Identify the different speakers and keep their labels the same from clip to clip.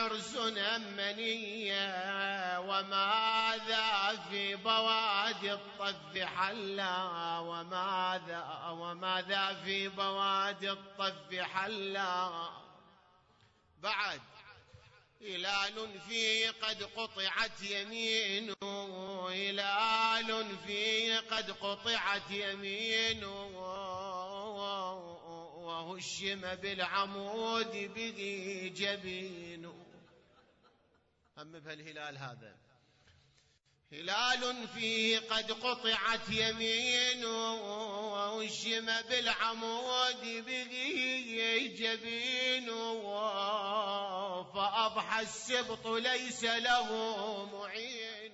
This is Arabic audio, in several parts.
Speaker 1: عرس أمنية وماذا في بوادي الطف حلا وماذا في بوادي الطف حلا بعد هلال فيه قد قطعت يمينه هلال فيه قد قطعت يمينه وهشم بالعمود به جبينه. هم بهالهلال هذا هلال فيه قد قطعت يمينه وهشم بالعمود به جبينه فأضحى السبط ليس له معين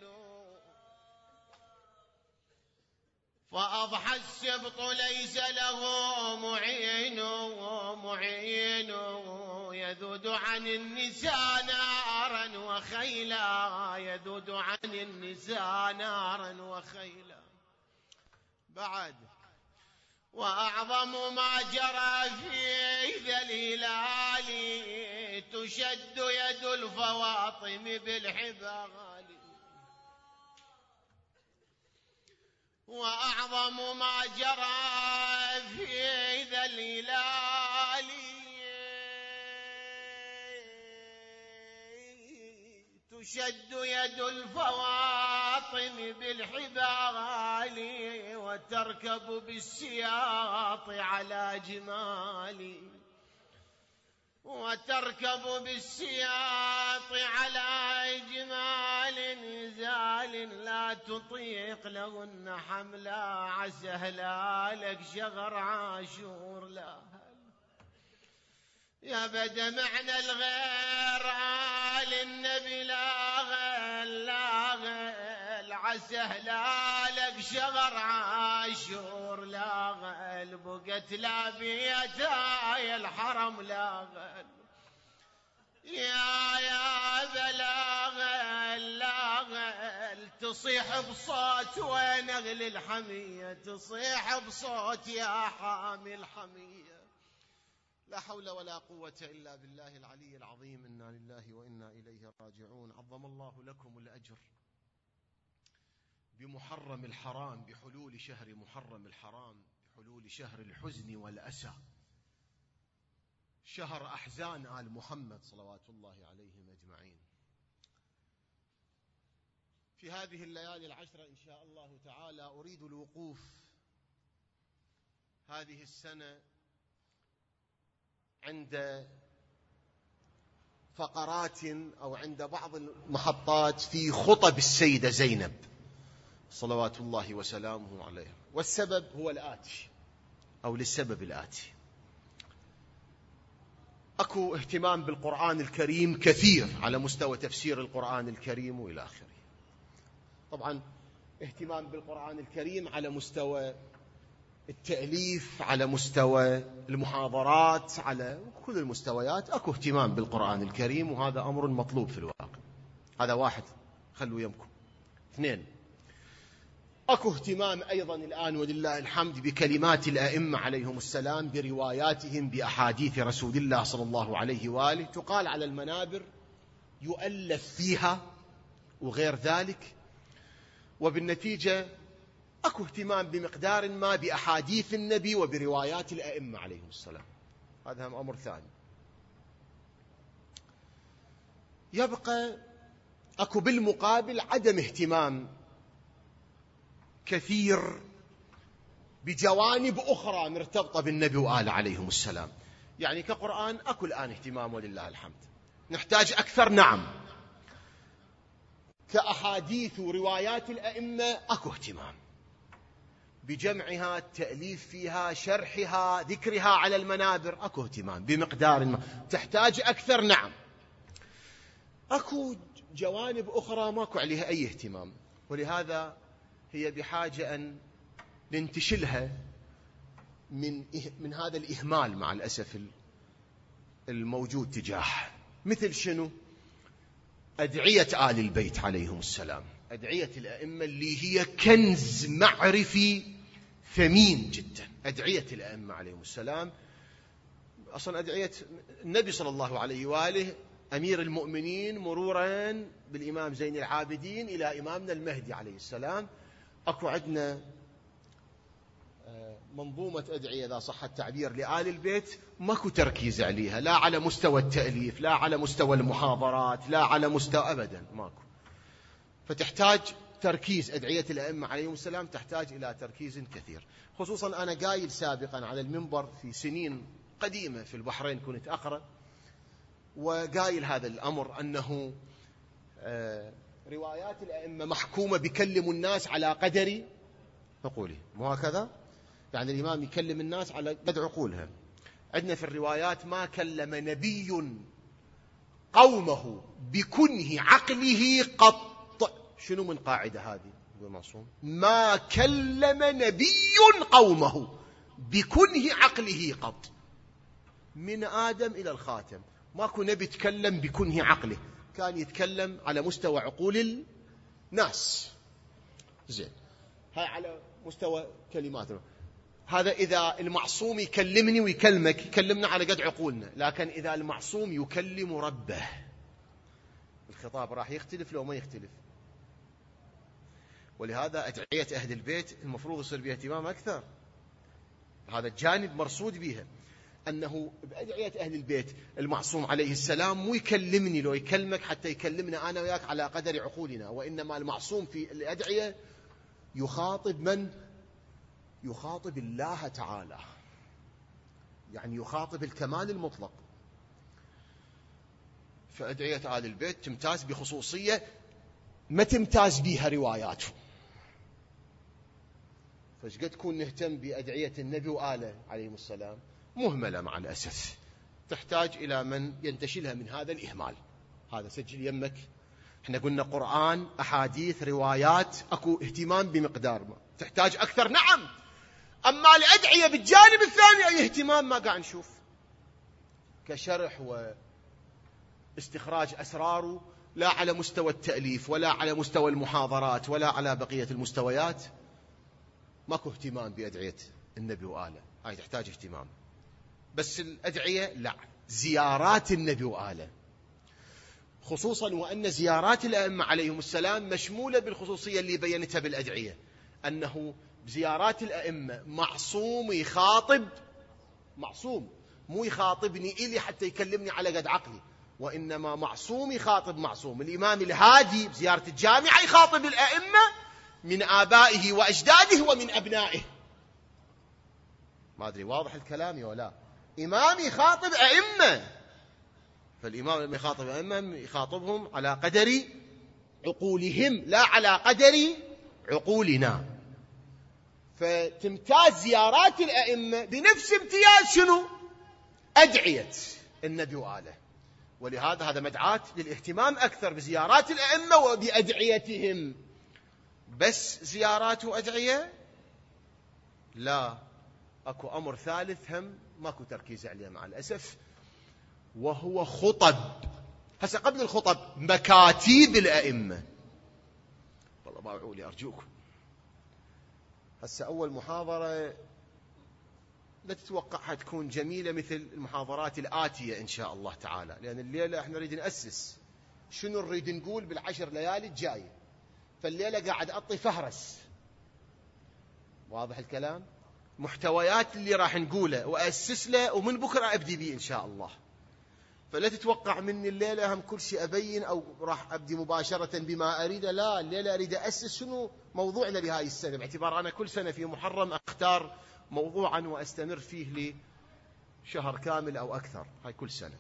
Speaker 1: فأضحى السبط ليس له معين يذود عن النساء نارا وخيلا يذود عن النساء نارا وخيلا بعد وأعظم ما جرى في ذا الهلال تشد يد الفواطم بالحبال وأعظم ما جرى في ذا الهلال تشد يد الفواطم بالحبال وتركب بالسياط على جمال وتركب بالسياط على جمال نزال لا تطيق لهن حملا عسى هلالك شغر عاشور لا يا بدا معنى الغير آل النبي لا غل عسى هلالك شغر عاشور لا غل بقت لا بيتاي الحرم لا غل يا لا غل تصيح بصوت وين اغلي الحمية تصيح بصوت يا حامي الحمية. لا حول ولا قوة إلا بالله العلي العظيم. إنا لله وإنا إليه راجعون. عظم الله لكم الأجر بمحرم الحرام بحلول شهر محرم الحرام بحلول شهر الحزن والأسى شهر أحزان آل محمد صلوات الله عليهم أجمعين. في هذه الليالي العشرة إن شاء الله تعالى أريد الوقوف هذه السنة عند فقرات أو عند بعض المحطات في خطب السيدة زينب صلوات الله وسلامه عليها. والسبب هو الآتي أو للسبب الآتي: أكو اهتمام بالقرآن الكريم كثير على مستوى تفسير القرآن الكريم وإلى آخره. طبعا اهتمام بالقرآن الكريم على مستوى التأليف على مستوى المحاضرات على كل المستويات أكو اهتمام بالقرآن الكريم وهذا أمر مطلوب في الواقع. هذا واحد خلوا يمكم. اثنين أكو اهتمام أيضا الآن ولله الحمد بكلمات الأئمة عليهم السلام برواياتهم بأحاديث رسول الله صلى الله عليه وآله تقال على المنابر يؤلف فيها وغير ذلك وبالنتيجة أكو اهتمام بمقدار ما بأحاديث النبي وبروايات الأئمة عليهم السلام. هذا هم أمر ثاني. يبقى أكو بالمقابل عدم اهتمام كثير بجوانب أخرى مرتبطة بالنبي وآله عليهم السلام. يعني كقرآن أكو الآن اهتمام ولله الحمد، نحتاج أكثر نعم. كأحاديث وروايات الأئمة أكو اهتمام بجمعها، التأليف فيها، شرحها، ذكرها على المنابر، أكو اهتمام بمقدار ما. تحتاج أكثر نعم. أكو جوانب أخرى ماكو عليها أي اهتمام، ولهذا هي بحاجة أن ننتشلها من هذا الإهمال مع الأسف الموجود تجاهها. مثل شنو؟ أدعية آل البيت عليهم السلام، أدعية الأئمة اللي هي كنز معرفي ثمين جدا. أدعية الأئمة عليهم السلام أصلا أدعية النبي صلى الله عليه وآله أمير المؤمنين مرورا بالإمام زين العابدين إلى إمامنا المهدي عليه السلام. أكو عندنا منظومة أدعية إذا صح التعبير لآل البيت ماكو تركيز عليها، لا على مستوى التأليف، لا على مستوى المحاضرات، لا على مستوى أبدا ماكو. فتحتاج تركيز. أدعية الأئمة عليهم السلام تحتاج إلى تركيز كثير. خصوصا أنا قايل سابقا على المنبر في سنين قديمة في البحرين كنت أقرأ، وقايل هذا الأمر أنه روايات الأئمة محكومة بكلم الناس على قدر عقوله، مو هكذا؟ يعني الإمام يكلم الناس على قدر عقولها. عندنا في الروايات ما كلم نبي قومه بكنه عقله قط. شنو من قاعدة هذه؟ معصوم ما كلم نبي قومه بكنه عقله قط، من آدم إلى الخاتم ماكو نبي يتكلم بكنه عقله، كان يتكلم على مستوى عقول الناس. زين، هاي على مستوى كلماته. هذا إذا المعصوم يكلمني ويكلمك، يكلمنا على قد عقولنا. لكن إذا المعصوم يكلم ربه الخطاب راح يختلف لو ما يختلف. ولهذا أدعية أهل البيت المفروض يصير بها اهتمام أكثر. هذا الجانب مرصود بها، أنه بأدعية أهل البيت المعصوم عليه السلام مو يكلمني لو يكلمك حتى يكلمنا أنا وياك على قدر عقولنا، وإنما المعصوم في الأدعية يخاطب من؟ يخاطب الله تعالى، يعني يخاطب الكمال المطلق. فأدعية آل البيت تمتاز بخصوصية ما تمتاز بها رواياته. فشقد تكون نهتم بأدعية النبي وآله عليهم السلام مهملة مع الأسف، تحتاج إلى من ينتشلها من هذا الإهمال. هذا سجل يمك. احنا قلنا قرآن، أحاديث، روايات، أكو اهتمام بمقدار ما تحتاج أكثر، نعم. أما الأدعية بالجانب الثاني أي اهتمام ما قاعد نشوف، كشرح واستخراج أسراره، لا على مستوى التأليف ولا على مستوى المحاضرات ولا على بقية المستويات. ماكو اهتمام بأدعية النبي وآله، هاي تحتاج اهتمام. بس الأدعية لا، زيارات النبي وآله خصوصا، وأن زيارات الأئمة عليهم السلام مشمولة بالخصوصية اللي بينتها بالأدعية، أنه بزيارات الأئمة معصوم يخاطب معصوم، مو يخاطبني إلي حتى يكلمني على قد عقلي، وإنما معصوم يخاطب معصوم. الإمام الهادي بزيارة الجامعة يخاطب الأئمة من آبائه وأجداده ومن أبنائه. ما أدري واضح الكلام ولا؟ إمام يخاطب أئمة، فالإمام لما يخاطب أئمة يخاطبهم على قدر عقولهم لا على قدر عقولنا. فتمتاز زيارات الأئمة بنفس امتياز شنو؟ أدعية النبي وآله. ولهذا هذا مدعاة للاهتمام أكثر بزيارات الأئمة وبأدعيتهم. بس زيارات وأدعية لا، أكو أمر ثالث هم ماكو تركيز عليه مع الأسف، وهو خطب. هسه قبل الخطب مكاتيب الأئمة. والله باوعوا لي أرجوكم. هسه أول محاضرة لا تتوقعها تكون جميلة مثل المحاضرات الآتية إن شاء الله تعالى، لأن الليلة احنا نريد نأسس شنو نريد نقول بالعشر ليالي الجاية. فالليلة قاعد أعطي فهرس، واضح الكلام، محتويات اللي راح نقوله وأسس له، ومن بكرة أبدي بيه إن شاء الله. فلا تتوقع مني الليلة هم كل شيء أبين أو راح أبدي مباشرة بما أريد، لا، الليلة أريد أسس شنو موضوعنا لهاي السنة، باعتبار أنا كل سنة في محرم أختار موضوعا وأستمر فيه لشهر كامل أو أكثر، هاي كل سنة.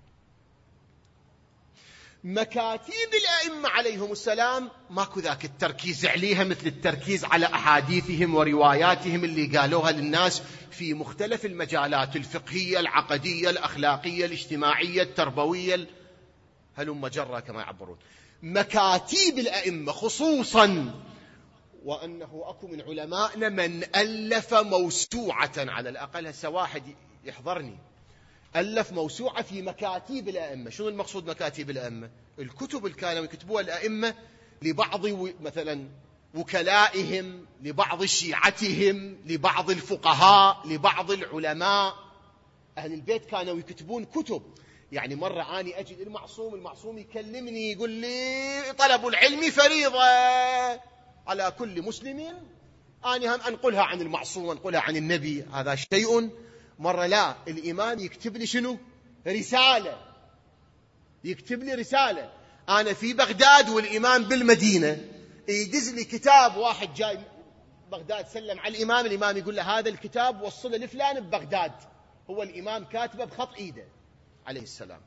Speaker 1: مكاتيب الأئمة عليهم السلام ماكو ذاك التركيز عليها مثل التركيز على أحاديثهم ورواياتهم اللي قالوها للناس في مختلف المجالات الفقهية، العقدية، الأخلاقية، الاجتماعية، التربوية، هلم جرة كما يعبرون. مكاتيب الأئمة خصوصا، وأنه أكو من علمائنا من ألف موسوعة، على الأقل هسه واحد يحضرني ألف موسوعة في مكاتيب الأئمة. شنو المقصود مكاتيب الأئمة؟ الكتب اللي كانوا يكتبوها الأئمة لبعض مثلا وكلائهم، لبعض شيعتهم، لبعض الفقهاء، لبعض العلماء. أهل البيت كانوا يكتبون كتب يعني مرة أني أجد المعصوم يكلمني يقول لي طلب العلم فريضة على كل مسلم، أنا هم أنقلها عن المعصوم وأنقلها عن النبي، هذا شيء. مرة لا، الإمام يكتب لي شنو؟ رسالة، يكتب لي رسالة، أنا في بغداد والإمام بالمدينة، يدز لي كتاب، واحد جاي بغداد سلم على الإمام يقول له هذا الكتاب وصله لفلان ببغداد، هو الإمام كاتبه بخط إيده عليه السلام.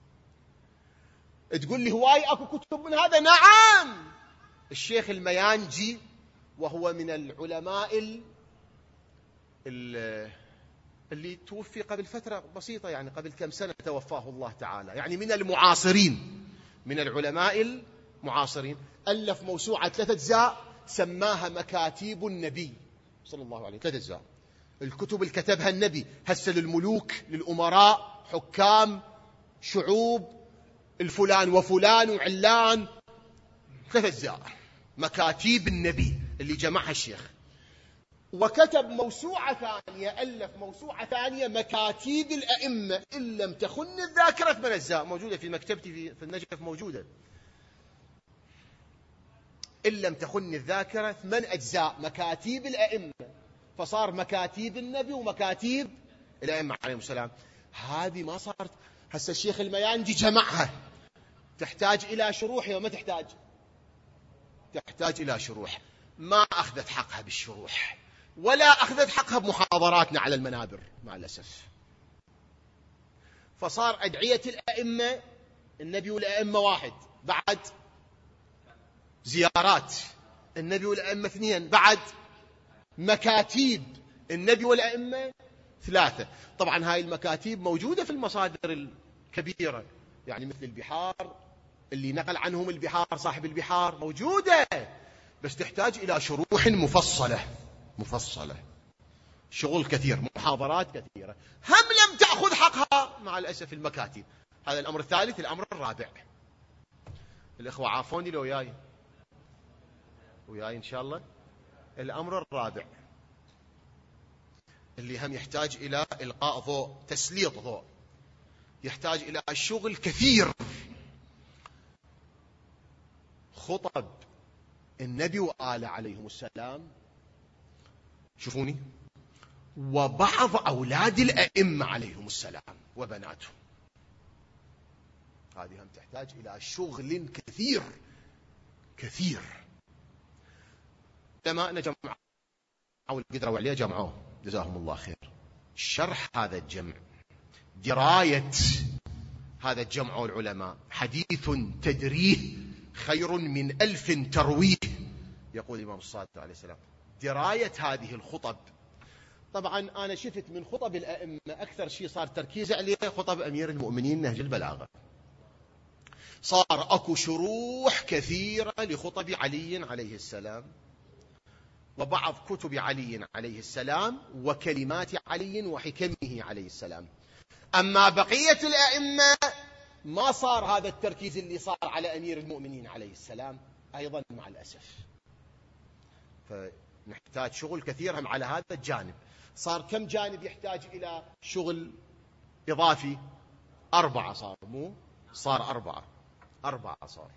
Speaker 1: تقول لي هواي أكو كتب من هذا؟ نعم. الشيخ الميانجي وهو من العلماء اللي توفي قبل فترة بسيطة، يعني قبل كم سنة توفاه الله تعالى، يعني من المعاصرين، من العلماء المعاصرين، ألف موسوعة 3 أجزاء سماها مكاتيب النبي صلى الله عليه، 3 أجزاء. الكتب اللي كتبها النبي هسه للملوك، للأمراء، حكام، شعوب، الفلان وفلان وعلان، 3 أجزاء مكاتيب النبي اللي جمعها الشيخ. وكتب موسوعة ثانية، ألف موسوعة ثانية مكاتيب الأئمة، إن لم تخن الذاكرة 8 أجزاء، موجودة في مكتبتي في النجف، موجودة. إن لم تخن الذاكرة 8 أجزاء مكاتيب الأئمة، فصار مكاتيب النبي ومكاتيب الأئمة عليهم السلام. هذه ما صارت، هسه الشيخ الميانجي جمعها، تحتاج إلى شروح وما تحتاج؟ تحتاج إلى شروح، ما أخذت حقها بالشروح، ولا أخذت حقها بمحاضراتنا على المنابر مع الأسف. فصار أدعية الأئمة، النبي والأئمة واحد، بعد زيارات النبي والأئمة 2، بعد مكاتيب النبي والأئمة 3. طبعا هاي المكاتيب موجودة في المصادر الكبيرة، يعني مثل البحار اللي نقل عنهم البحار، صاحب البحار، موجودة، بس تحتاج إلى شروح مفصلة، شغل كثير، محاضرات كثيرة، هم لم تأخذ حقها مع الأسف المكاتب. هذا الأمر الثالث. الأمر الرابع، الإخوة عافوني لو وياي إن شاء الله. الأمر الرابع اللي هم يحتاج إلى إلقاء ضوء، تسليط ضوء، يحتاج إلى شغل كثير، خطب النبي وآله عليهم السلام، شوفوني، وبعض أولاد الأئمة عليهم السلام وبناتهم. هذه هم تحتاج إلى شغل كثير. علماءنا جمعوا القدرة عليه، جمعوه جزاهم الله خير. شرح هذا الجمع، دراية هذا الجمع والعلماء، حديث تدريه خير من 1000 ترويه، يقول الإمام الصادق عليه السلام. دراية هذه الخطب، طبعا أنا شفت من خطب الأئمة أكثر شيء صار تركيز عليه خطب أمير المؤمنين نهج البلاغة، صار أكو شروح كثيرة لخطب علي عليه السلام، وبعض كتب علي عليه السلام، وكلمات علي وحكمه عليه السلام. أما بقية الأئمة ما صار هذا التركيز اللي صار على أمير المؤمنين عليه السلام أيضا مع الأسف. فنحتاج شغل كثير هم على هذا الجانب. صار كم جانب يحتاج إلى شغل إضافي؟ 4 صار، مو صار 4 صار،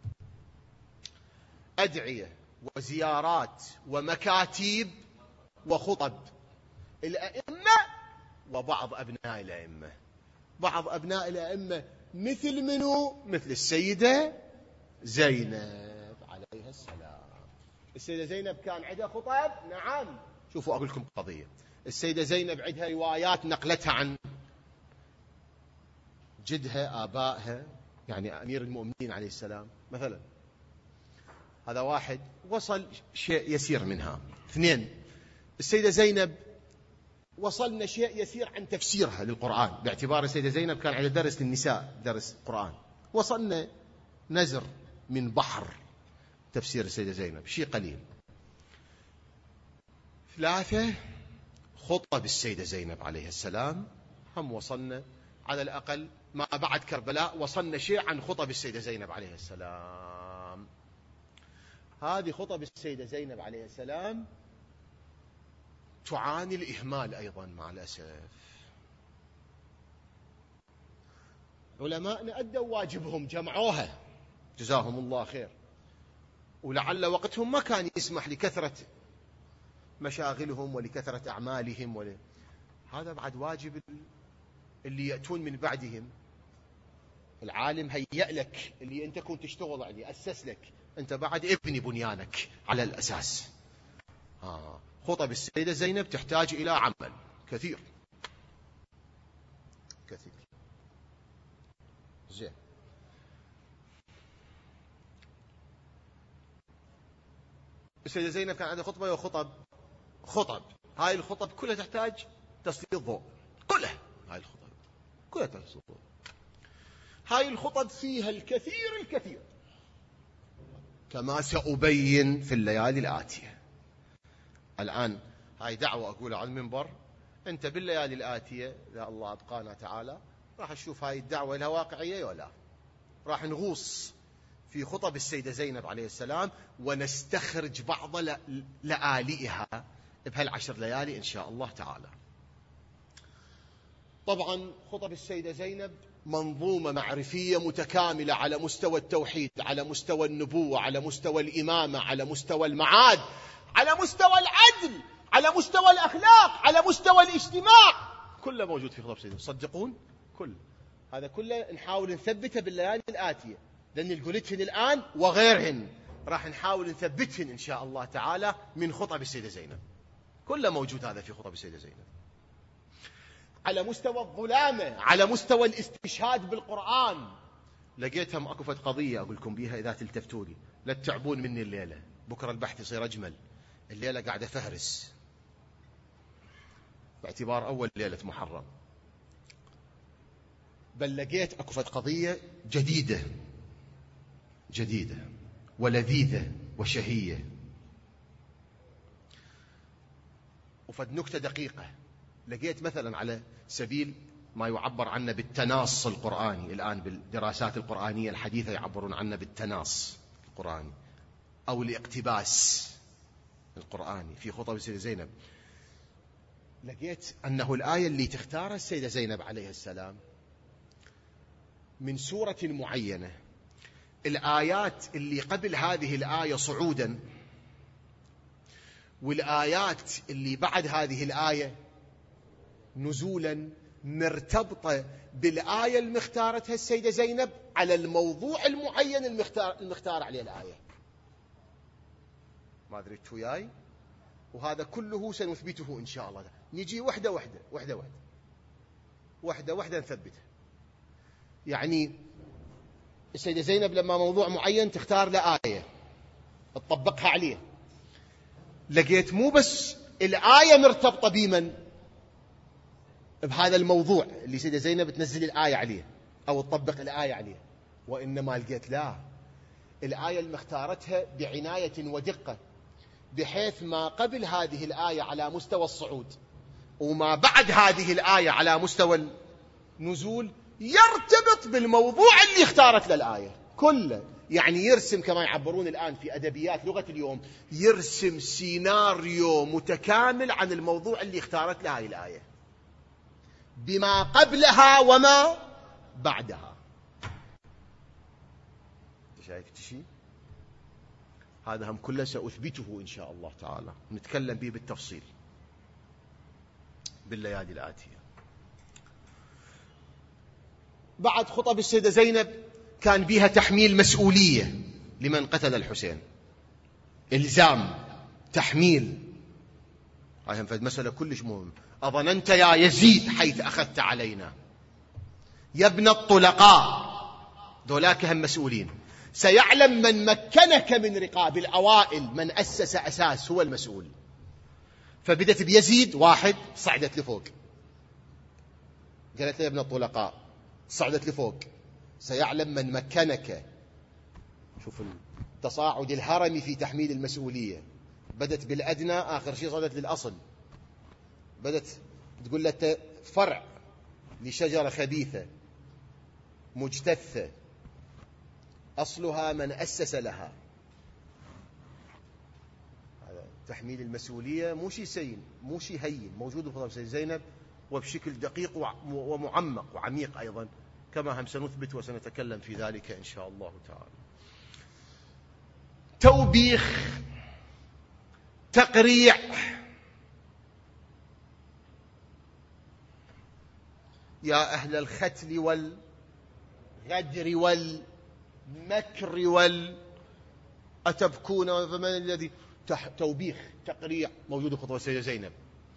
Speaker 1: أدعية وزيارات ومكاتيب وخطب الأئمة وبعض أبناء الأئمة. بعض أبناء الأئمة مثل منو؟ مثل السيدة زينب عليها السلام. السيدة زينب كان عندها خطب، نعم. شوفوا أقول لكم قضية، السيدة زينب عندها روايات نقلتها عن جدها، آبائها، يعني أمير المؤمنين عليه السلام مثلا. هذا واحد، وصل شيء يسير منها. 2، السيدة زينب وصلنا شيء يسير عن تفسيرها للقرآن، باعتبار السيدة زينب كان على درس للنساء، درس قرآن، وصلنا نزر من بحر تفسير السيدة زينب، شيء قليل. 3، خطب السيدة زينب عليه السلام، هم وصلنا على الأقل ما بعد كربلاء وصلنا شيء عن خطب السيدة زينب عليه السلام. هذه خطب السيدة زينب عليه السلام تعاني الإهمال أيضا مع الأسف. علماءنا أدوا واجبهم، جمعوها جزاهم الله خير، ولعل وقتهم ما كان يسمح لكثرة مشاغلهم ولكثرة أعمالهم هذا بعد واجب اللي يأتون من بعدهم. العالم هيأ لك اللي أنت كنت تشتغل عليه، أسس لك، أنت بعد ابني بنيانك على الأساس. خطب السيدة زينب تحتاج إلى عمل كثير كثير. زين، السيدة زينب كان عندها خطبة خطب، هاي الخطب كلها تحتاج تسليط ضوء، كلها هاي الخطب كلها تسليط ضوء. هاي الخطب فيها الكثير كما سأبين في الليالي الآتية. الآن هاي دعوة أقولها على المنبر، أنت بالليالي الآتية إذا الله أبقانا تعالى راح نشوف هاي الدعوة لها واقعية ولا، راح نغوص في خطب السيدة زينب عليه السلام ونستخرج بعض لآلئها بهالعشر ليالي إن شاء الله تعالى. طبعا خطب السيدة زينب منظومة معرفية متكاملة على مستوى التوحيد، على مستوى النبوة، على مستوى الإمامة، على مستوى المعاد، على مستوى العدل، على مستوى الأخلاق، على مستوى الاجتماع، كله موجود في خطب السيدة. صدقون كل هذا كله نحاول نثبته بالليالي الآتية، لأن قلتهن الآن وغيرهن راح نحاول نثبتهن إن شاء الله تعالى من خطب السيدة زينب. كله موجود هذا في خطب السيدة زينب، على مستوى الظلامة، على مستوى الاستشهاد بالقرآن. لقيتها مأكفة قضية أقول لكم بيها إذا تلتفتوا لي، لا تتعبون مني الليلة، بكرة البحث يصير أجمل. الليلة قاعدة فهرس باعتبار أول ليلة محرم، بل لقيت أكفة قضية جديدة ولذيذة وشهية، وفد نكتة دقيقة. لقيت مثلا على سبيل ما يعبر عنه بالتناص القرآني، الآن بالدراسات القرآنية الحديثة يعبرون عنه بالتناص القرآني أو الاقتباس القرآني في خطب السيدة زينب. لقيت أنه الآية اللي تختارها السيدة زينب عليه السلام من سورة معينة، الآيات اللي قبل هذه الآية صعودا والآيات اللي بعد هذه الآية نزولا مرتبطة بالآية المختارتها السيدة زينب على الموضوع المعين المختار عليه الآية. ما أدري وياي، وهذا كله سنثبته إن شاء الله. نجي وحدة نثبتها. يعني السيدة زينب لما موضوع معين تختار له آية تطبقها عليه، لقيت مو بس الآية مرتبطة بمن بهذا الموضوع اللي سيدة زينب تنزل الآية عليه أو تطبق الآية عليه، وإنما لقيت لا، الآية المختارتها بعناية ودقة، بحيث ما قبل هذه الآية على مستوى الصعود وما بعد هذه الآية على مستوى النزول يرتبط بالموضوع اللي اختارت للآية كله. يعني يرسم كما يعبرون الآن في أدبيات لغة اليوم، يرسم سيناريو متكامل عن الموضوع اللي اختارت له هذه الآية بما قبلها وما بعدها. شايف شيء؟ هذا هم كله سأثبته إن شاء الله تعالى، نتكلم به بالتفصيل بالليالي الآتية. بعد خطب السيدة زينب كان بها تحميل مسؤولية لمن قتل الحسين، إلزام تحميل. هاي هم فد مسألة كلش مهم. أظننت يا يزيد حيث أخذت علينا يا ابن الطلقاء، دولاك هم مسؤولين. سيعلم من مكنك من رقاب الأوائل، من أسس أساس هو المسؤول. فبدت بيزيد، واحد صعدت لفوق قالت له يا ابن الطلقاء، صعدت لفوق. سيعلم من مكنك. شوف التصاعد الهرمي في تحميل المسؤولية، بدت بالأدنى آخر شيء صعدت للأصل. بدت تقول له فرع لشجرة خبيثة مجتثة أصلها من أسس لها. هذا تحميل المسؤولية مو شيء سين، مو شيء هين، موجود في خطب السيدة زينب وبشكل دقيق ومعمق وعميق أيضا كما هم سنثبت وسنتكلم في ذلك إن شاء الله تعالى. توبيخ، تقريع، يا أهل الختل والغدر والمكر أتبكون فمن الذي توبيخ، تقريع موجود في خطبة السيدة زينب.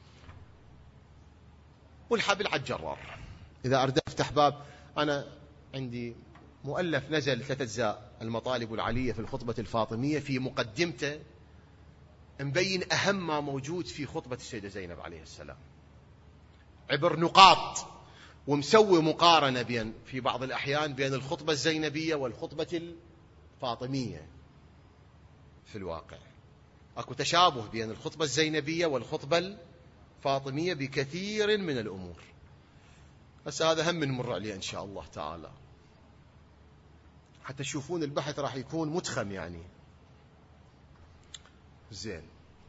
Speaker 1: والحبل على الجرار. إذا أردت أفتح باب، أنا عندي مؤلف نزل 3 أجزاء، المطالب العلية في الخطبة الفاطمية، في مقدمته مبين أهم ما موجود في خطبة السيدة زينب عليه السلام، عبر نقاط، ومسوي مقارنة بين في بعض الأحيان بين الخطبة الزينبية والخطبة الفاطمية. في الواقع أكو تشابه بين الخطبة الزينبية والخطبة الفاطمية بكثير من الأمور، بس هذا هم نمر عليه إن شاء الله تعالى حتى تشوفون البحث راح يكون متخم يعني. زين،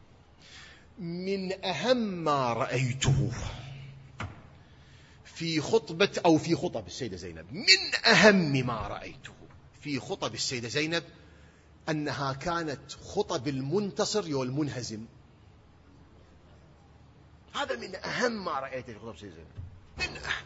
Speaker 1: من أهم ما رأيته في خطبة أو في خطب السيدة زينب، من أهم ما رأيته في خطب السيدة زينب أنها كانت خطب المنتصر والمنهزم. هذا من أهم ما رأيته في خطب السيدة زينب، من أهم.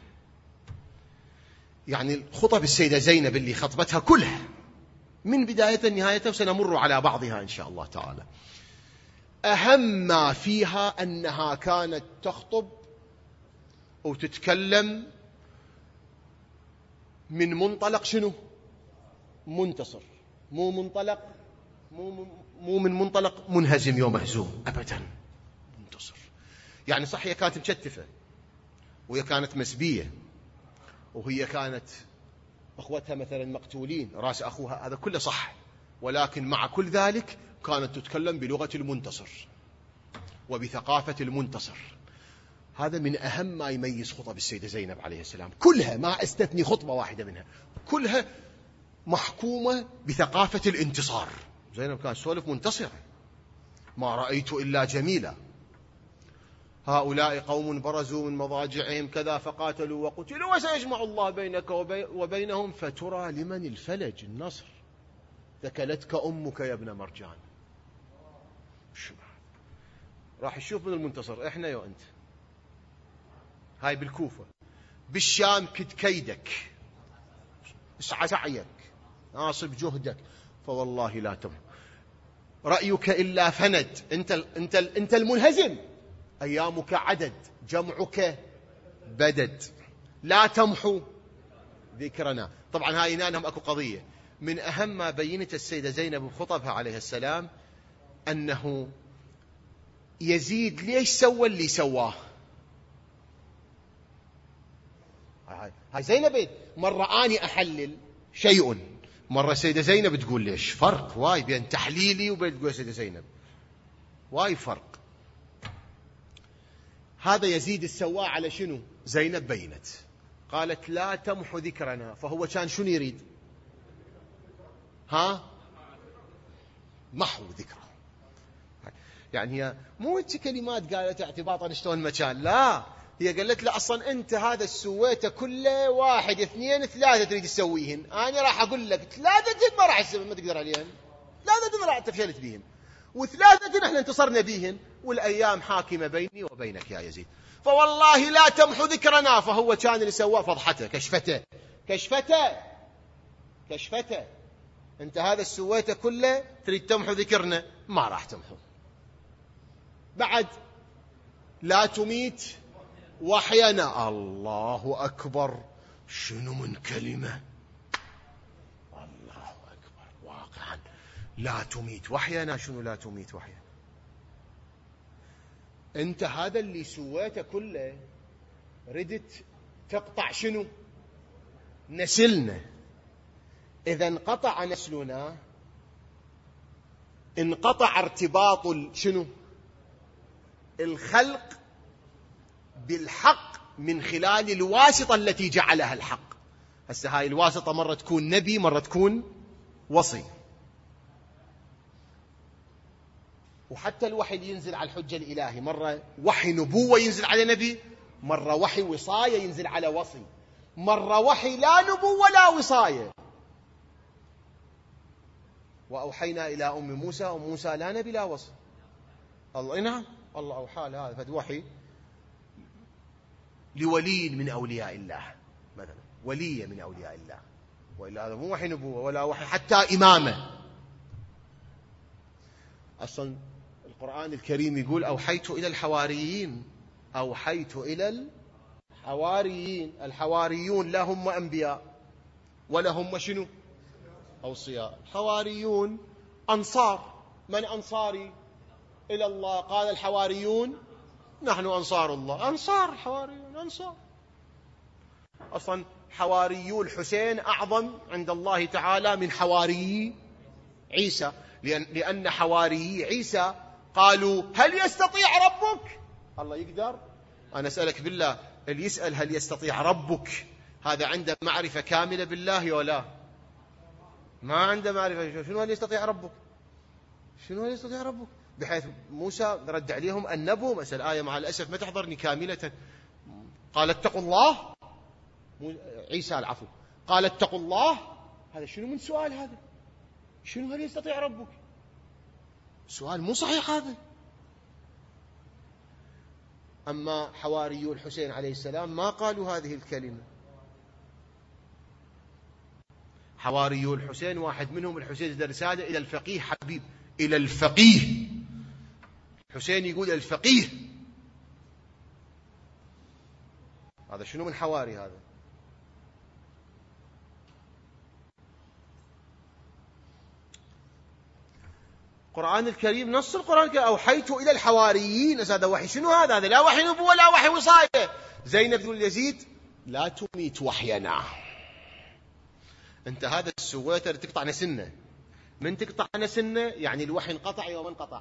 Speaker 1: يعني خطب السيدة زينب اللي خطبتها كلها من بداية لنهاية، وسنمر على بعضها إن شاء الله تعالى، أهم ما فيها أنها كانت تخطب أو تتكلم من منطلق شنو؟ منتصر، مو من منطلق منهزم ومهزوم أبدا، منتصر. يعني صح هي كانت مشتفة، وهي كانت مسبية، وهي كانت أخوتها مثلا مقتولين، رأس أخوها، هذا كله صح، ولكن مع كل ذلك كانت تتكلم بلغة المنتصر وبثقافة المنتصر. هذا من أهم ما يميز خطب السيدة زينب عليه السلام، كلها ما استثني خطبة واحدة منها، كلها محكومة بثقافة الانتصار. زينب كانت سولف منتصرة، ما رأيت إلا جميلة، هؤلاء قوم برزوا من مضاجعهم كذا فقاتلوا وقتلوا وسيجمع الله بينك وبينهم فترى لمن الفلج النصر، ثكلتك أمك يا ابن مرجان. راح نشوف من المنتصر إحنا يا أنت. هاي بالكوفة. بالشام كد كيدك، اسعى سعيك، ناصب جهدك، فوالله لا تمحو رأيك إلا فند. أنت المنهزم، أيامك عدد، جمعك بدد، لا تمحو ذكرنا. طبعا هاي نانهم أكو قضية من أهم ما بينت السيدة زينب بخطبها عليه السلام، أنه يزيد ليش سوى اللي سواه. هاي زينب مرة أني أحلل شيء، مرة السيدة زينب تقول ليش، فرق واي بين تحليلي وبين تقول السيدة زينب، واي فرق. هذا يزيد السواء على شنو؟ زينب بينت قالت لا تمحو ذكرنا، فهو كان شنو يريد؟ محو ذكره. يعني هي مو كلمات قالت اعتباطا شلون مكان، لا، هي قالت له أصلا أنت هذا السويته كله 1 2 3 تريد تسويهن، أنا راح أقول لك 3 ما راح تسوي، ما تقدر عليهن، 3 راح تفشلت بيهن، و3 احنا انتصرنا بيهن، والأيام حاكمة بيني وبينك يا يزيد، فوالله لا تمحو ذكرنا. فهو كان اللي سواه فضحته، كشفته. أنت هذا السويته كله تريد تمحو ذكرنا، ما راح تمحو. بعد لا تميت وحينا، الله أكبر، شنو من كلمة، الله أكبر واقعا. لا تميت وحينا، شنو لا تميت وحينا؟ أنت هذا اللي سويته كله ردت تقطع شنو؟ نسلنا. إذا انقطع نسلنا انقطع ارتباط شنو؟ الخلق بالحق من خلال الواسطة التي جعلها الحق. هسه هاي الواسطة مرة تكون نبي، مرة تكون وصي، وحتى الوحي اللي ينزل على الحجة الإلهي مرة وحي نبوة ينزل على نبي، مرة وحي وصاية ينزل على وصي. مرة وحي لا نبوة ولا وصاية. وأوحينا إلى أم موسى لا نبي لا وصي. الله نعم، الله أوحى لهذا فد وحي لولي من أولياء الله مثلا، ولي من أولياء الله، وإلا هذا مو وحي نبوة ولا وحي حتى إمامة. أصلا القرآن الكريم يقول أوحيت إلى الحواريين، أوحيت إلى الحواريين. الحواريون لا هم أنبياء ولا هم شنو أوصياء. الحواريون أنصار. من أنصاري إلى الله؟ قال الحواريون نحن أنصار الله. أنصار الحواريون أنصار. أصلا حواريو الحسين أعظم عند الله تعالى من حواري عيسى، لأن حواري عيسى قالوا هل يستطيع ربك؟ الله يقدر؟ أنا أسألك بالله، اللي يسأل هل يستطيع ربك هذا عنده معرفة كاملة بالله ولا ما عنده معرفة؟ شنو هل يستطيع ربك؟ شنو هل يستطيع ربك؟ بحيث موسى رد عليهم النبو، مثل آية مع الأسف ما تحضرني كاملة، قال اتقوا الله. عيسى العفو قال اتقوا الله. هذا شنو من سؤال هذا؟ شنو هل يستطيع ربك؟ سؤال مو صحيح هذا. أما حواريو الحسين عليه السلام ما قالوا هذه الكلمة. حواريو الحسين واحد منهم الحسين رسالة إلى الفقيه حبيب، إلى الفقيه. الحسين يقول الفقيه. هذا شنو من حواري هذا؟ القرآن الكريم نص القرآن الكريم أوحيت إلى الحواريين. هذا وحي شنو هذا؟ لا وحي نبوة ولا وحي وصاية. زينب تقول يزيد لا تميت وحينا. أنت هذا السويتر تقطع نسنة. من تقطع نسنة يعني الوحي انقطع يوم انقطع.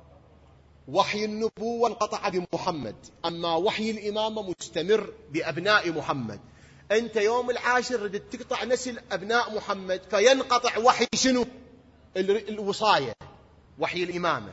Speaker 1: وحي النبوة انقطع بمحمد، أما وحي الإمامة مستمر بأبناء محمد. أنت يوم العاشر ردت تقطع نسل أبناء محمد فينقطع وحي شنو؟ الوصاية، وحي الإمامة.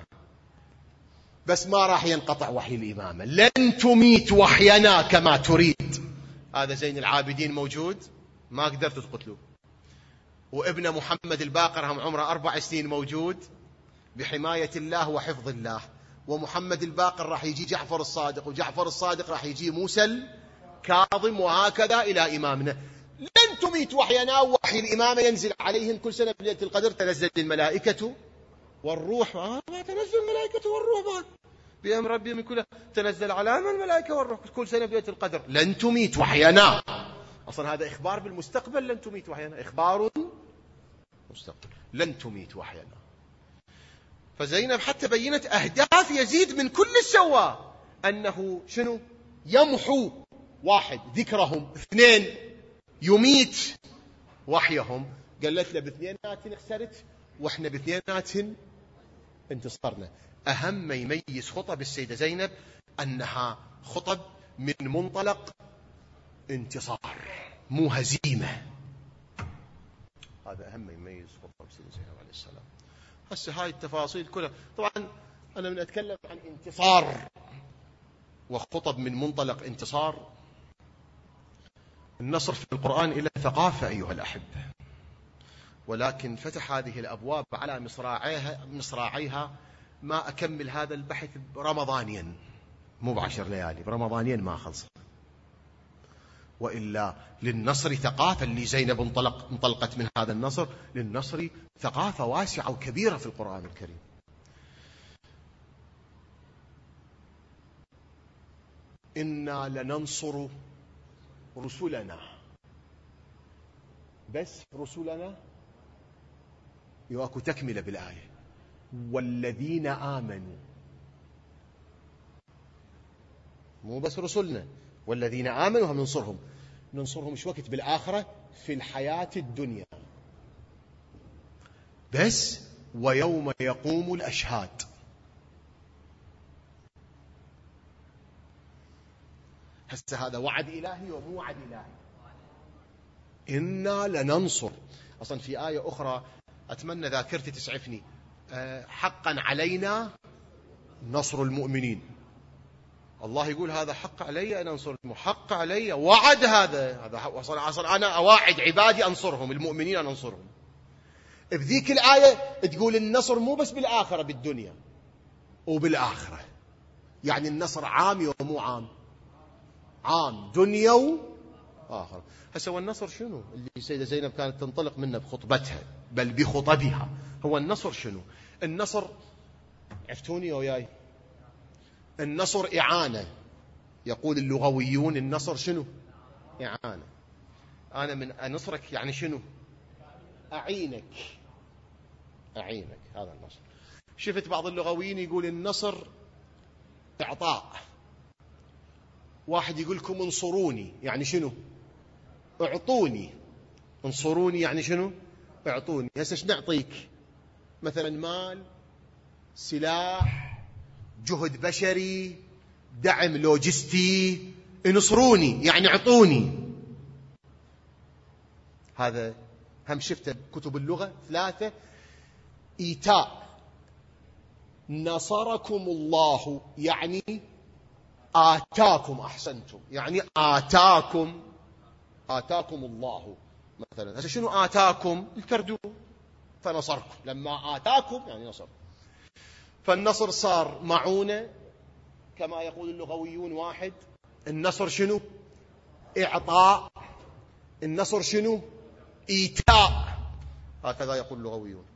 Speaker 1: بس ما راح ينقطع وحي الإمامة. لن تميت وحينا كما تريد. هذا زين العابدين موجود ما قدرت تقتلوه. وابن محمد الباقر هم عمره 4 سنين موجود بحماية الله وحفظ الله. ومحمد الباقر راح يجي جعفر الصادق، وجعفر الصادق راح يجي موسى الكاظم، وهكذا إلى إمامنا. لن تميت وحينا. وحي الإمامة ينزل عليهم كل سنة بليلة القدر. تنزل الملائكة والروح. ما تنزل الملائكة والروح بعد بأمر ربهم كله. تنزل على الملائكة والروح كل سنة بليلة القدر. لن تميت وحينا. أصلا هذا إخبار بالمستقبل. لن تميت وحينا إخبار مستقبل. لن تميت وحينا. فزينب حتى بينت أهداف يزيد من كل السوى، أنه شنو؟ يمحو 1 ذكرهم، 2 يميت وحيهم. قالت له ب2 خسرت وإحنا ب2 انتصرنا. أهم ما يميز خطب السيدة زينب أنها خطب من منطلق انتصار مو هزيمة. هذا أهم ما يميز خطب السيدة زينب عليه السلام. هسه هاي التفاصيل كلها طبعا أنا من أتكلم عن انتصار وخطب من منطلق انتصار. النصر في القرآن إلى ثقافة أيها الأحبة، ولكن فتح هذه الأبواب على مصراعيها. ما أكمل هذا البحث رمضانيا، مو ب10 ليالي، برمضانيا ما خلص. وإلا للنصر ثقافة. اللي زينب انطلقت من هذا النصر، للنصر ثقافة واسعة وكبيرة في القرآن الكريم. إنا لننصر رسلنا. بس رسلنا يواكو تكملة بالآية والذين آمنوا. مو بس رسلنا، والذين آمنوا هم ننصرهم. ننصرهم شو وقت؟ بالآخرة، في الحياة الدنيا بس. ويوم يقوم الأشهاد. هسه هذا وعد إلهي ومو وعد إلهي. إنا لننصر. أصلا في آية أخرى أتمنى ذاكرتي تسعفني، حقا علينا نصر المؤمنين. الله يقول هذا حق علي أن أنصر، حق علي، وعد، هذا أصلا أنا أواعد عبادي أنصرهم، المؤمنين أن أنصرهم. بذيك الآية تقول النصر مو بس بالآخرة، بالدنيا وبالآخرة. يعني النصر عام ومو عام، عام دنيا وآخرة. هسه هو النصر شنو اللي السيدة زينب كانت تنطلق منه بخطبتها بل بخطبها؟ هو النصر شنو؟ النصر، عفتوني وياي، النصر إعانة. يقول اللغويون النصر شنو؟ إعانة. أنا من أنصرك يعني شنو؟ أعينك، أعينك، هذا النصر. شفت بعض اللغويين يقول النصر إعطاء. واحد يقول لكم انصروني يعني شنو؟ اعطوني. انصروني يعني شنو؟ اعطوني. هسه ايش نعطيك؟ مثلا مال، سلاح، جهد بشري، دعم لوجستي. انصروني يعني اعطوني. هذا هم شفته بكتب اللغة 3. إيتاء، نصركم الله يعني آتاكم، أحسنتم، يعني آتاكم، آتاكم الله. مثلا هذا شنو آتاكم؟ الكردون، فنصركم. لما آتاكم يعني نصر. فالنصر صار معونة كما يقول اللغويون 1. النصر شنو؟ إعطاء. النصر شنو؟ إيتاء. هكذا يقول اللغويون.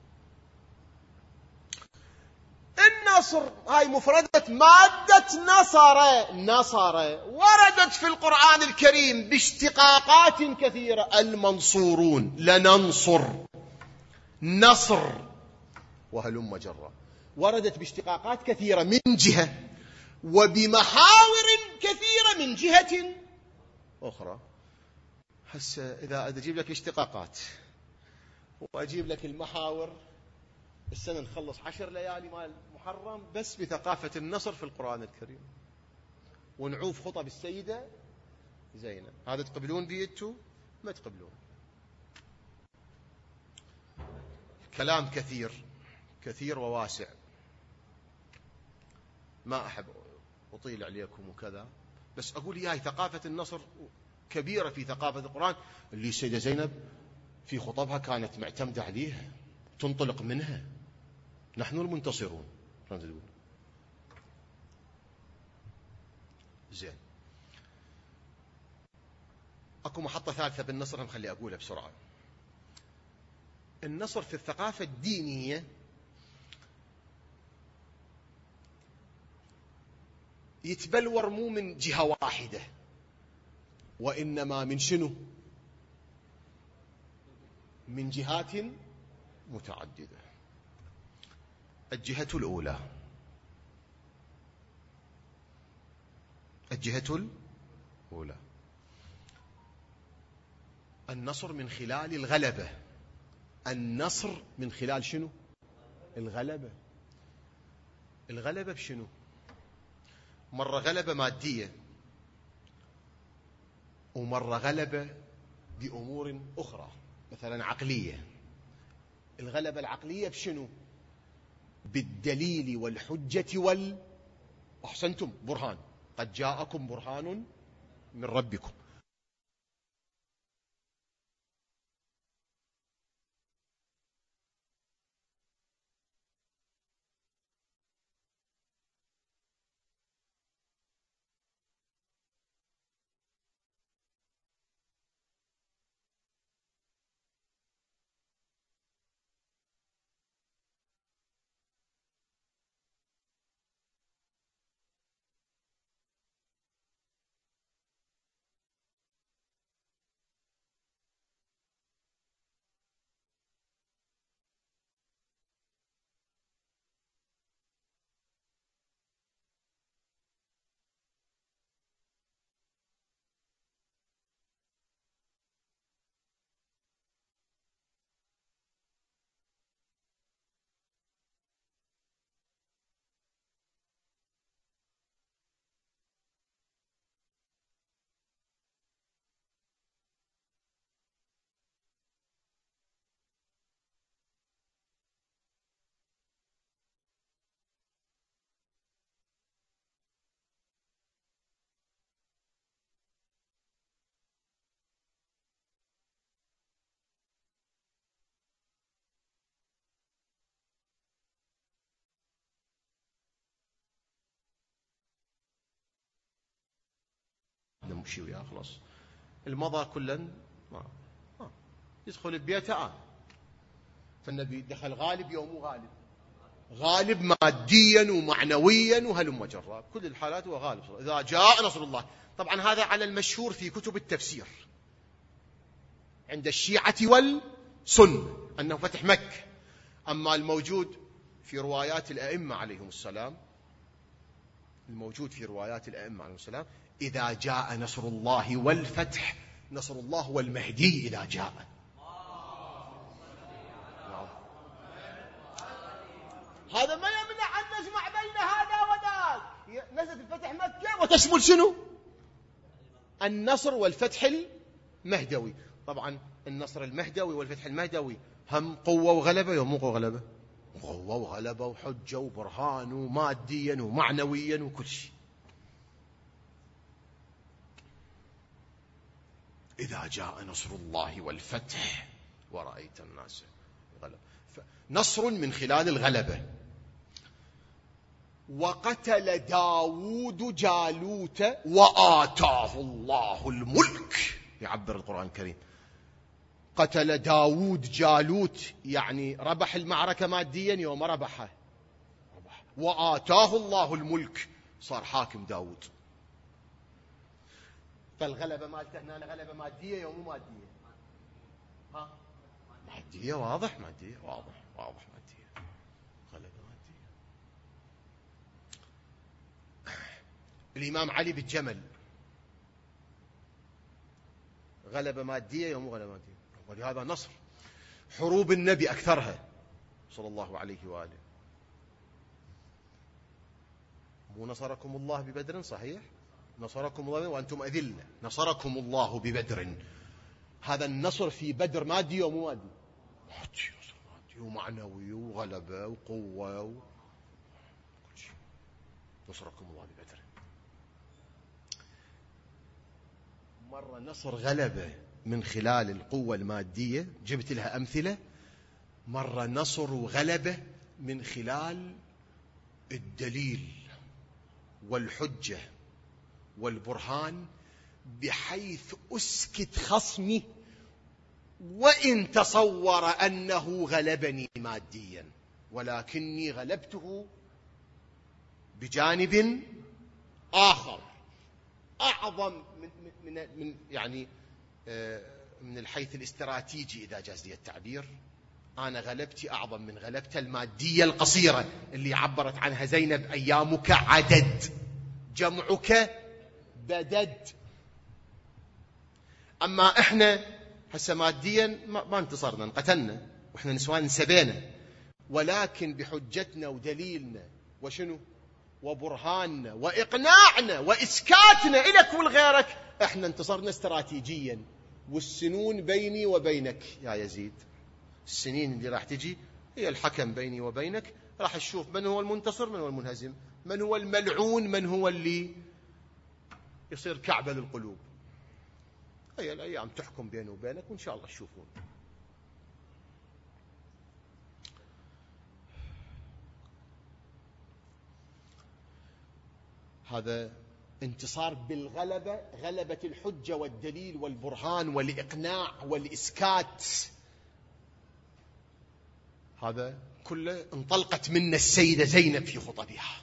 Speaker 1: النصر هاي مفردة مادة نصر. نصر وردت في القرآن الكريم باشتقاقات كثيرة. المنصورون، لننصر، نصر، وهلم جرا. وردت باشتقاقات كثيرة من جهة، وبمحاور كثيرة من جهة أخرى. هسه إذا أجيب لك اشتقاقات وأجيب لك المحاور، السنة نخلص 10 ليالي مال محرم بس بثقافة النصر في القرآن الكريم، ونعوف خطب السيدة زينب. هذا تقبلون بيدتو؟ ما تقبلون. كلام كثير كثير وواسع، ما أحب أطيل عليكم وكذا، بس أقول إياي ثقافة النصر كبيرة في ثقافة القرآن، اللي السيدة زينب في خطبها كانت معتمدة عليها، تنطلق منها. نحن المنتصرون. زين، اكو محطة ثالثة بالنصر هم خلي اقولها بسرعة. النصر في الثقافة الدينية يتبلور مو من جهة واحدة، وإنما من شنو؟ من جهات متعددة. الجهة الأولى، الجهة الأولى النصر من خلال الغلبة. النصر من خلال شنو؟ الغلبة. الغلبة بشنو؟ مرة غلبة مادية، ومرة غلبة بأمور أخرى، مثلا عقلية. الغلبة العقلية بشنو؟ بالدليل والحجة أحسنتم، برهان. قد جاءكم برهان من ربكم. يمشي وياه خلاص المضى كلا ما يدخل ببيته فالنبي دخل غالب يوم مو غالب، غالب ماديا ومعنويا وهلم جرا، كل الحالات هو غالب إذا جاء نصر الله. طبعا هذا على المشهور في كتب التفسير عند الشيعة والسنة أنه فتح مكة. أما الموجود في روايات الأئمة عليهم السلام، الموجود في روايات الأئمة عليهم السلام إذا جاء نصر الله والفتح، نصر الله والمهدي إذا جاء. هذا ما يمنع أن نجمع بين هذا وذاك. نزلت الفتح مكة وتشمل شنو؟ النصر والفتح المهدوي. طبعا النصر المهدوي والفتح المهدوي هم قوة وغلبة يوم مو غلبة، قوة وغلبة وحجة وبرهان وماديا ومعنويا وكل شيء. إذا جاء نصر الله والفتح ورأيت الناس غلبة، نصر من خلال الغلبة. وقتل داود جالوت وآتاه الله الملك، يعبر القرآن الكريم. قتل داود جالوت يعني ربح المعركة ماديا يوم ربحها، وآتاه الله الملك صار حاكم داود. فالغلبة مالته هنا غلبة مادية يوم مو مادية؟ مادية واضح، مادية واضح مادية، غلبة مادية. الإمام علي بالجمل غلبة مادية يوم مو غلبة مادية، ولهذا نصر. حروب النبي أكثرها صلى الله عليه وآله. مو نصركم الله ببدر؟ صحيح نصركم الله وأنتم أذلة، نصركم الله ببدر. هذا النصر في بدر مادي ومو مادي؟ مادي ومعنوي وغلبة وقوة كل شيء. نصركم الله ببدر. مرة نصر غلبة من خلال القوة المادية، جبت لها أمثلة. مرة نصر وغلبة من خلال الدليل والحجة والبرهان، بحيث أسكت خصمي وإن تصور أنه غلبني ماديا، ولكني غلبته بجانب آخر أعظم من يعني من الحيث الاستراتيجي إذا جاز لي التعبير. أنا غلبتي أعظم من غلبته المادية القصيرة اللي عبرت عنها زينب: أيامك عدد جمعك بدد. أما إحنا هسه ماديا ما انتصرنا، انقتلنا وإحنا نسوان انسبينا، ولكن بحجتنا ودليلنا وشنو وبرهاننا وإقناعنا وإسكاتنا إلك ولغيرك إحنا انتصرنا استراتيجيا. والسنون بيني وبينك يا يزيد، السنين اللي راح تجي هي الحكم بيني وبينك، راح نشوف من هو المنتصر من هو المنهزم، من هو الملعون من هو اللي يصير كعبة للقلوب. هي الأيام تحكم بيني وبينك وإن شاء الله تشوفون. هذا انتصار بالغلبة، غلبة الحجة والدليل والبرهان والإقناع والإسكات. هذا كله انطلقت منه السيدة زينب في خطبها.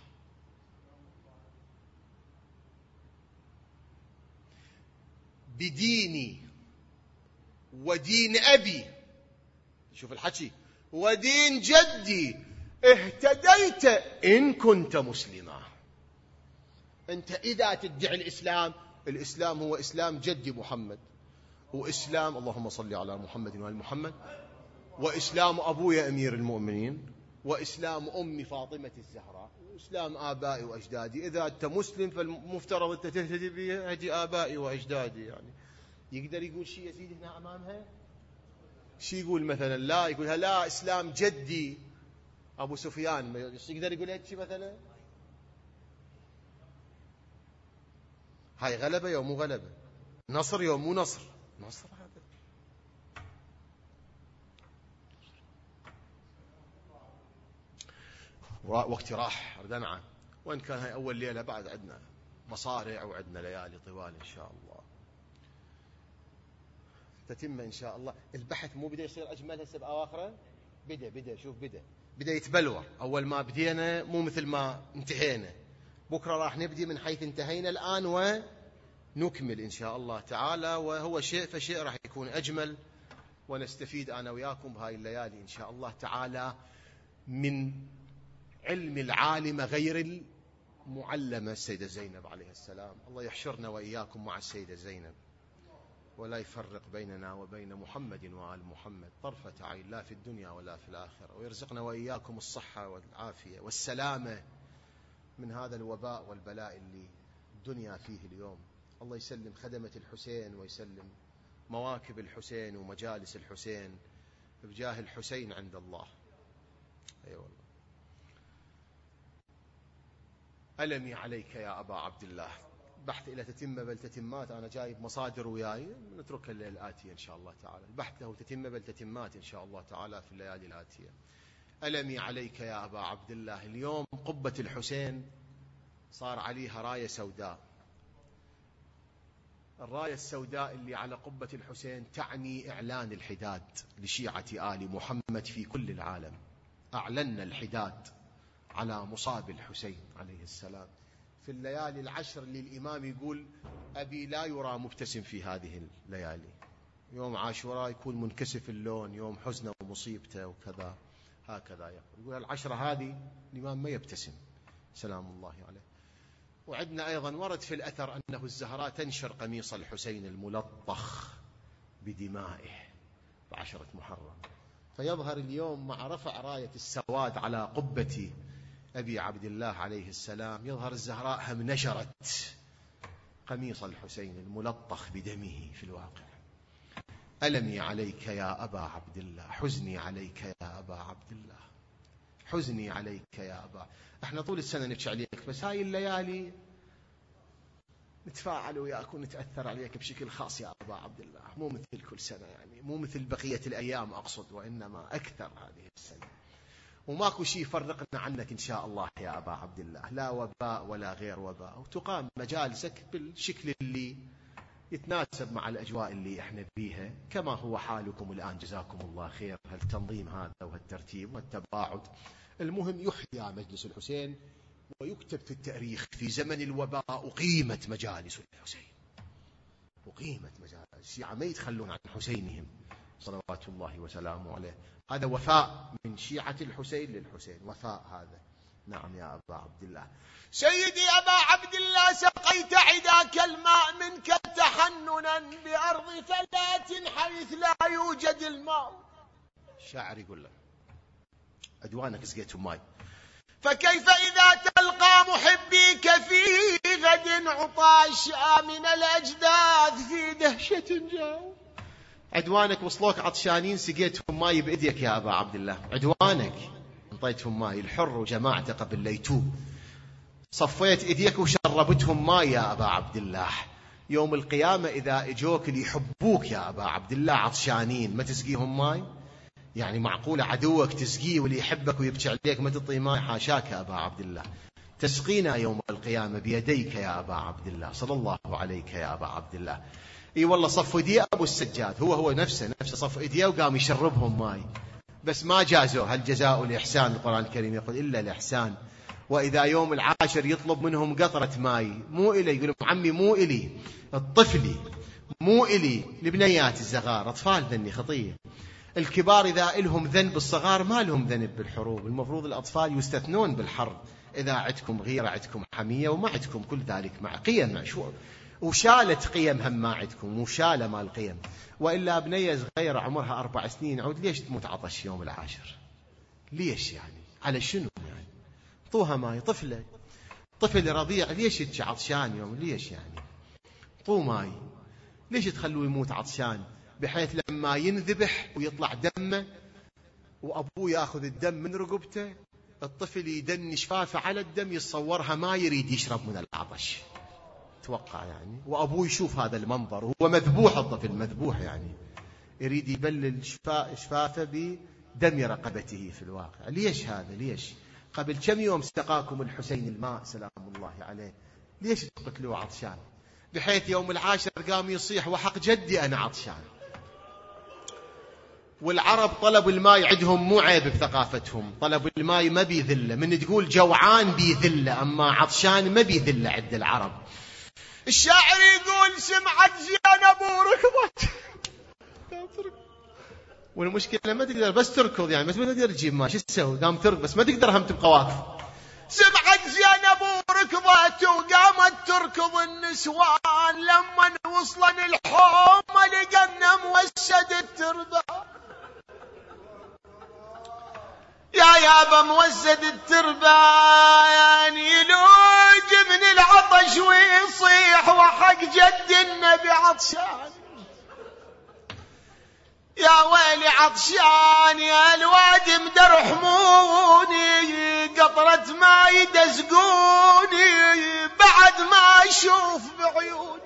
Speaker 1: بديني ودين أبي، شوف الحكي، ودين جدي اهتديت إن كنت مسلما. أنت إذا تدعي الإسلام، الإسلام هو إسلام جدي محمد، وإسلام اللهم صل على محمد وآل محمد، وإسلام أبويا أمير المؤمنين، وإسلام أمي فاطمة الزهراء، وإسلام آبائي وأجدادي. إذا أنت مسلم فالمفترض أنت تهتدي بهدي آبائي وأجدادي. يعني يقدر يقول شيء يزيد هنا أمامها؟ شيء يقول مثلا لا، يقولها لا إسلام جدي أبو سفيان، يقدر يقول هيك شيء مثلا؟ هاي غلبة يوم مو غلبة، نصر يوم مو نصر، نصر هذا. وقت راح ردنعه، وإن كان هاي أول ليلة بعد عندنا مصارع وعندنا ليالي طوال إن شاء الله. تتم إن شاء الله. البحث مو بدأ يصير أجمل هسه بأواخره، بدأ يتبلور. أول ما بدينا مو مثل ما انتهينا، بكرة راح نبدي من حيث انتهينا الآن ونكمل إن شاء الله تعالى، وهو شيء فشيء راح يكون أجمل، ونستفيد أنا وياكم بهاي الليالي إن شاء الله تعالى من علم العالمة غير المعلمة السيدة زينب عليه السلام. الله يحشرنا وإياكم مع السيدة زينب، ولا يفرق بيننا وبين محمد وآل محمد طرفة عين، لا في الدنيا ولا في الآخرة، ويرزقنا وإياكم الصحة والعافية والسلامة من هذا الوباء والبلاء اللي الدنيا فيه اليوم. الله يسلم خدمة الحسين، ويسلم مواكب الحسين ومجالس الحسين بجاه الحسين عند الله. أي والله. ألمي عليك يا أبا عبد الله. بحث إلى تتمة بل تتمات، أنا جايب مصادر وياي، نتركها الليلة الآتية إن شاء الله تعالى. البحث له تتمة بل تتمات إن شاء الله تعالى في الليالي الآتية. ألمي عليك يا أبا عبد الله. اليوم قبة الحسين صار عليها راية سوداء. الراية السوداء اللي على قبة الحسين تعني إعلان الحداد لشيعة آل محمد في كل العالم. أعلنا الحداد على مصاب الحسين عليه السلام. في الليالي العشر اللي الإمام يقول أبي لا يرى مبتسم في هذه الليالي. يوم عاشوراء يكون منكسف اللون، يوم حزنه ومصيبته وكذا، هكذا يقول العشرة هذه الإمام ما يبتسم سلام الله عليه. وعندنا أيضا ورد في الأثر أنه الزهراء تنشر قميص الحسين الملطخ بدمائه بعشرة محرم. فيظهر اليوم مع رفع راية السواد على قبة أبي عبد الله عليه السلام، يظهر الزهراء هم نشرت قميص الحسين الملطخ بدمه في الواقع. ألمي عليك يا أبا عبد الله، حزني عليك يا أبا عبد الله، حزني عليك يا أبا. احنا طول السنة نبكي عليك، بس هاي الليالي نتفاعل وياك ونتأثر عليك بشكل خاص يا أبا عبد الله، مو مثل كل سنة يعني، مو مثل بقية الأيام أقصد، وإنما أكثر هذه السنة. وماكو شيء يفرقنا عنك إن شاء الله يا أبا عبد الله، لا وباء ولا غير وباء، وتقام مجالسك بالشكل اللي يتناسب مع الأجواء اللي احنا بيها، كما هو حالكم الآن جزاكم الله خير. هالتنظيم هذا وهالترتيب والتباعد، المهم يحيا مجلس الحسين ويكتب في التاريخ في زمن الوباء أقيمت مجالس الحسين، أقيمت مجالس الشيعة ما يتخلون عن حسينهم صلوات الله وسلامه عليه. هذا وفاء من شيعة الحسين للحسين، وفاء هذا. نعم يا أبا عبد الله. سيدي أبا عبد الله، سقيت عداك الماء منك تحننا بأرض فلات حيث لا يوجد الماء. الشاعر يقول له أدوانك سقيتهم ماي، فكيف إذا تلقى محبيك في غد عطاش من الأجداث في دهشة جاو. عدوانك وصلوك عطشانين، سقيتهم ماي بإيديك يا أبا عبد الله، عدوانك انطيتهم ماي. الحر وجماعته قبل ليتوب صفيت إيديك وشربتهم ماي يا أبا عبد الله. يوم القيامة إذا إجوك اللي يحبوك يا أبا عبد الله عطشانين ما تسقيهم ماي؟ يعني معقولة عدوك تسقيه واللي يحبك ويبكي عليك ما تعطيه ماء؟ حاشاك يا أبا عبد الله. تسقينا يوم القيامة بيديك يا أبا عبد الله، صلى الله عليك يا أبا عبد الله. اي والله صف ايديه ابو السجاد، هو نفسه صف ايديه وقام يشربهم ماي، بس ما جازوا. هل جزاء الإحسان؟ القرآن الكريم يقول إلا الإحسان. وإذا يوم العاشر يطلب منهم قطرة ماي، مو إلي، يقول عمي مو إلي، الطفلي مو إلي، البنيات الصغار أطفال ذني خطية. الكبار إذا إلهم ذنب، الصغار ما لهم ذنب بالحروب. المفروض الأطفال يستثنون بالحرب، إذا عندكم غيرة عندكم حمية وما عندكم كل ذلك مع قيم، مع شو وشالت قيم هم ما عندكم، وشالة مال القيم. وإلا بنية صغيرة عمرها 4 سنين عود ليش تموت عطش يوم العاشر؟ ليش يعني؟ على شنو يعني؟ طوها ماي. طفل رضيع ليش يتشي عطشان يوم؟ ليش يعني؟ طو ماي. ليش تخلوه يموت عطشان بحيث لما ينذبح ويطلع دمه وأبوه يأخذ الدم من رقبته، الطفل يدني شفافه على الدم، يتصورها ما يريد يشرب من العطش، توقع يعني. وأبوه يشوف هذا المنظر وهو مذبوح، الطفل مذبوح يعني، يريد يبلل شفافه بدم رقبته في الواقع. ليش هذا؟ ليش؟ قبل كم يوم سقاكم الحسين الماء سلام الله عليه، ليش تقتلوه عطشان؟ بحيث يوم العاشر قام يصيح وحق جدي أنا عطشان. والعرب طلب الماء عندهم مو عيب بثقافتهم، طلب الماء ما بيذله، من تقول جوعان بيذله، أما عطشان ما بيذله عند العرب. الشاعر يقول سمعت زينب وركضت والمشكلة ما تقدر بس تركض، يعني بس ما تقدر تجيب ماء، شو تسوي؟ قام تركض بس ما تقدر هم تبقى واقف. سمعت زينب وركضت وقامت تركض النسوان، لما وصلن الحومة لقنا موسد التربة. يا يابا موسد التربان يلوج من العطش ويصيح وحق جد النبي عطشان. يا ويلي عطشان يا الواد مدرحموني، قطرة ما يدزقوني بعد ما اشوف بعيوني،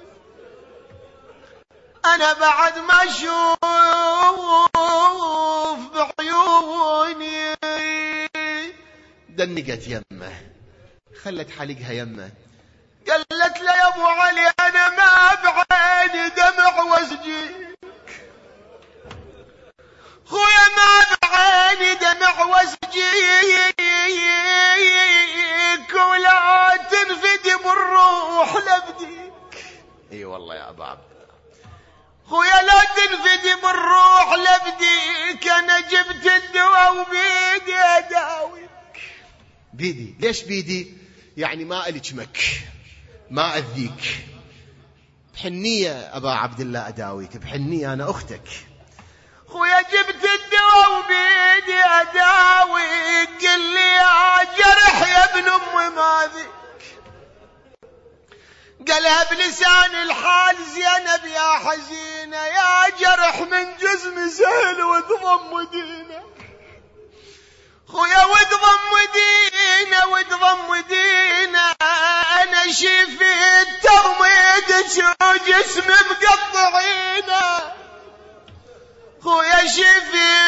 Speaker 1: انا بعد ما اشوف بعيوني. دنقت يمه، خلت حلقها يمه، قالت له يا ابو علي انا ما بعيني دمع وزجيك، خويا ما بعيني دمع وزجيك، ولا تنفدي بالروح لبديك. اي والله يا ابا عبد الله، خويا لا تنفدي بالروح لبديك، انا جبت الدواء وبيدي اداويك. بيدي؟ ليش بيدي؟ يعني ما الجمك ما اذيك، بحنية ابا عبد الله اداويك، بحنية انا اختك. خويا جبت الدواء وبيدي اداويك، قل لي يا جرح يا ابن امي ماذيك. قالها بلسان الحال زينب يا حزينة، يا جرح من جسمي سهل وتضم دينه. خويا وتضم دينه وتضم دينه، انا شفي التضميد وجسمي مقطعينه. خويا شفي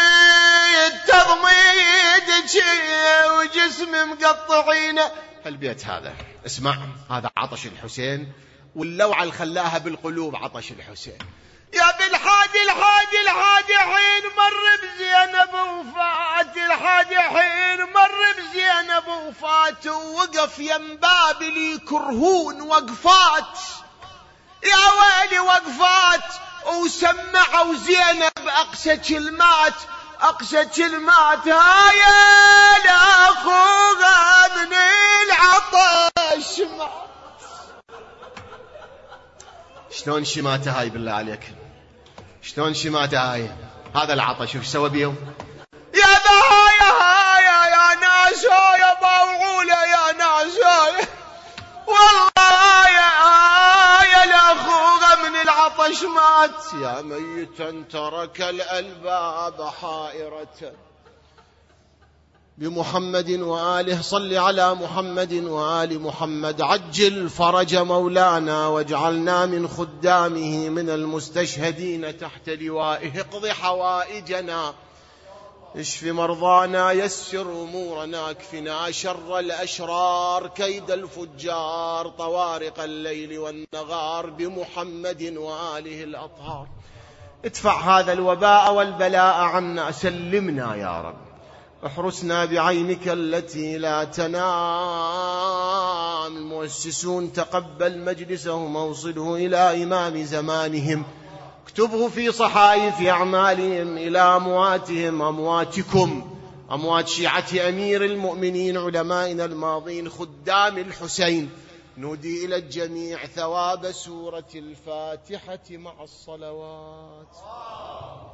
Speaker 1: التضميد وجسمي مقطعينه. البيت هذا اسمع، هذا عطش الحسين، واللوعة اللي خلاها بالقلوب عطش الحسين. يا بالحادي الحادي الحادي حين مر بزينب وفات، الحادي حين مر بزينب وفات، ووقف يم باب لي كرهون وقفات، يا ويلي وقفات، وسمعوا زينب أقسى كلمات، أقسى كلمات، هاي لأخوها من العطش مات. شلون شماتة هاي بالله عليك؟ شلون شماتة هاي؟ هذا العطش وش سوى بيهم؟ يا هاي يا ناس يا باوعولة يا ناس، والله يا لأخوها من العطش مات. يا ميتا ترك الألباب حائرة بمحمد وآله، صل على محمد وآل محمد، عجل فرج مولانا واجعلنا من خدامه من المستشهدين تحت لوائه، اقض حوائجنا، اشف مرضانا، يسر أمورنا، اكفنا شر الأشرار، كيد الفجار، طوارق الليل والنغار، بمحمد وآله الأطهار. ادفع هذا الوباء والبلاء عنا، سلمنا يا رب، احرسنا بعينك التي لا تنام. المؤسسون تقبل مجلسهم واوصله إلى إمام زمانهم، اكتبه في صحائف أعمالهم إلى أمواتهم، أمواتكم، أموات شيعة أمير المؤمنين علمائنا الماضين خدام الحسين. نودي إلى الجميع ثواب سورة الفاتحة مع الصلوات.